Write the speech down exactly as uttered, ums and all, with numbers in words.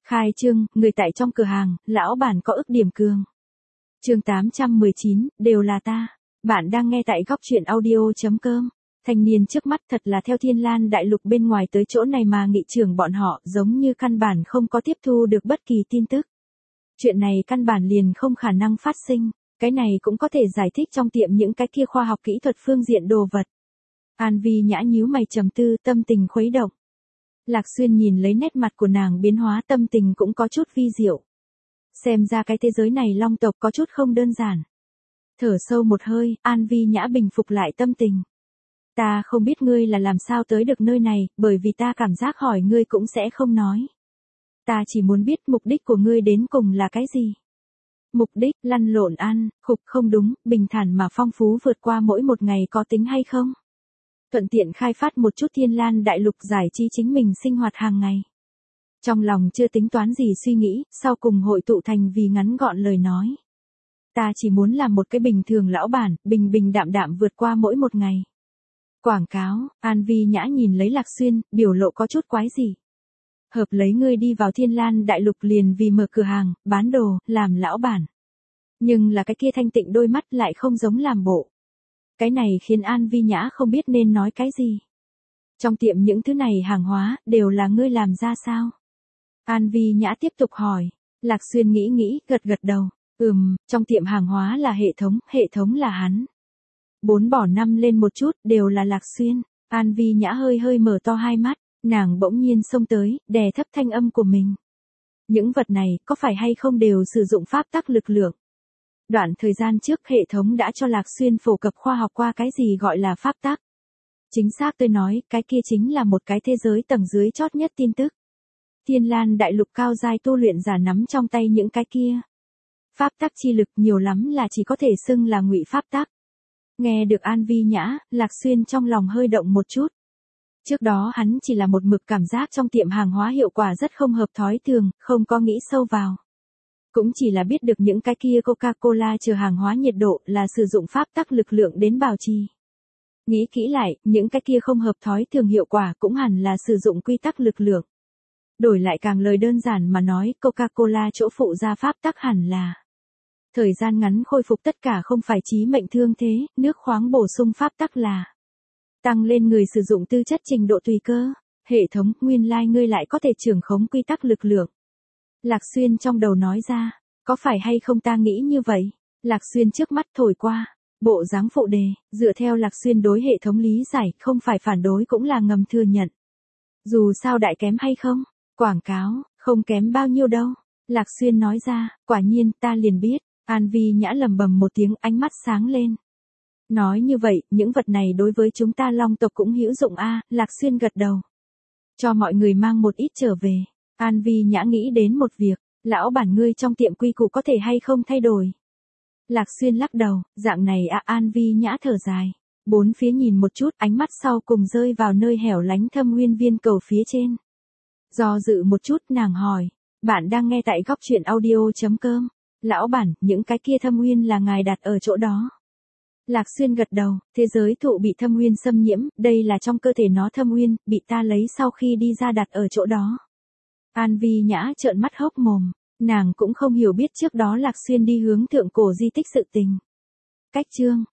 Khai trương, người tại trong cửa hàng, lão bản có ức điểm cường. Chương tám trăm mười chín, đều là ta. Bạn đang nghe tại góc truyện audio chấm com. Thanh niên trước mắt thật là theo Thiên Lan đại lục bên ngoài tới chỗ này mà nghị trưởng bọn họ giống như căn bản không có tiếp thu được bất kỳ tin tức. Chuyện này căn bản liền không khả năng phát sinh, cái này cũng có thể giải thích trong tiệm những cái kia khoa học kỹ thuật phương diện đồ vật. An Vi nhã nhíu mày trầm tư, tâm tình khuấy động. Lạc Xuyên nhìn lấy nét mặt của nàng biến hóa, tâm tình cũng có chút vi diệu. Xem ra cái thế giới này long tộc có chút không đơn giản. Thở sâu một hơi, An Vi nhã bình phục lại tâm tình. Ta không biết ngươi là làm sao tới được nơi này, bởi vì ta cảm giác hỏi ngươi cũng sẽ không nói. Ta chỉ muốn biết mục đích của ngươi đến cùng là cái gì. Mục đích, lăn lộn ăn, khục không đúng, bình thản mà phong phú vượt qua mỗi một ngày có tính hay không? Thuận tiện khai phát một chút Thiên Lan đại lục giải trí chính mình sinh hoạt hàng ngày. Trong lòng chưa tính toán gì suy nghĩ, sau cùng hội tụ thành vì ngắn gọn lời nói. Ta chỉ muốn làm một cái bình thường lão bản, bình bình đạm đạm vượt qua mỗi một ngày. Quảng cáo, An Vi nhã nhìn lấy Lạc Xuyên, biểu lộ có chút quái gì. Hợp lấy ngươi đi vào Thiên Lan đại lục liền vì mở cửa hàng, bán đồ, làm lão bản. Nhưng là cái kia thanh tịnh đôi mắt lại không giống làm bộ. Cái này khiến An Vi nhã không biết nên nói cái gì. Trong tiệm những thứ này hàng hóa, đều là ngươi làm ra sao? An Vi nhã tiếp tục hỏi. Lạc Xuyên nghĩ nghĩ, gật gật đầu. Ừm, trong tiệm hàng hóa là hệ thống, hệ thống là hắn. Bốn bỏ năm lên một chút, đều là Lạc Xuyên. An Vi nhã hơi hơi mở to hai mắt, nàng bỗng nhiên xông tới, đè thấp thanh âm của mình. Những vật này, có phải hay không đều sử dụng pháp tắc lực lượng? Đoạn thời gian trước hệ thống đã cho Lạc Xuyên phổ cập khoa học qua cái gì gọi là pháp tắc. Chính xác tôi nói, cái kia chính là một cái thế giới tầng dưới chót nhất tin tức. Thiên Lan đại lục cao giai tu luyện giả nắm trong tay những cái kia. Pháp tắc chi lực nhiều lắm là chỉ có thể xưng là ngụy pháp tắc. Nghe được An Vi nhã, Lạc Xuyên trong lòng hơi động một chút. Trước đó hắn chỉ là một mực cảm giác trong tiệm hàng hóa hiệu quả rất không hợp thói thường, không có nghĩ sâu vào. Cũng chỉ là biết được những cái kia Coca-Cola chờ hàng hóa nhiệt độ là sử dụng pháp tắc lực lượng đến bảo trì. Nghĩ kỹ lại, những cái kia không hợp thói thường hiệu quả cũng hẳn là sử dụng quy tắc lực lượng. Đổi lại càng lời đơn giản mà nói, Coca-Cola chỗ phụ ra pháp tắc hẳn là thời gian ngắn khôi phục tất cả không phải chí mệnh thương thế, nước khoáng bổ sung pháp tắc là tăng lên người sử dụng tư chất trình độ tùy cơ. Hệ thống, nguyên lai like ngươi lại có thể trưởng khống quy tắc lực lượng. Lạc Xuyên trong đầu nói ra, có phải hay không ta nghĩ như vậy? Lạc Xuyên trước mắt thổi qua, bộ dáng phụ đề, dựa theo Lạc Xuyên đối hệ thống lý giải, không phải phản đối cũng là ngầm thừa nhận. Dù sao đại kém hay không? Quảng cáo, không kém bao nhiêu đâu. Lạc Xuyên nói ra, quả nhiên ta liền biết. An Vi nhã lầm bầm một tiếng, ánh mắt sáng lên. Nói như vậy, những vật này đối với chúng ta long tộc cũng hữu dụng a. Lạc Xuyên gật đầu. Cho mọi người mang một ít trở về. An Vi nhã nghĩ đến một việc, lão bản ngươi trong tiệm quy củ có thể hay không thay đổi. Lạc Xuyên lắc đầu, dạng này à. An Vi nhã thở dài. Bốn phía nhìn một chút, ánh mắt sau cùng rơi vào nơi hẻo lánh Thâm Nguyên viên cầu phía trên. Do dự một chút, nàng hỏi. Bạn đang nghe tại góc truyện audio chấm com. Lão bản, những cái kia thâm nguyên là ngài đặt ở chỗ đó. Lạc Xuyên gật đầu, thế giới thụ bị thâm nguyên xâm nhiễm, đây là trong cơ thể nó thâm nguyên, bị ta lấy sau khi đi ra đặt ở chỗ đó. An Vi nhã trợn mắt hốc mồm, nàng cũng không hiểu biết trước đó Lạc Xuyên đi hướng thượng cổ di tích sự tình. Cách chương,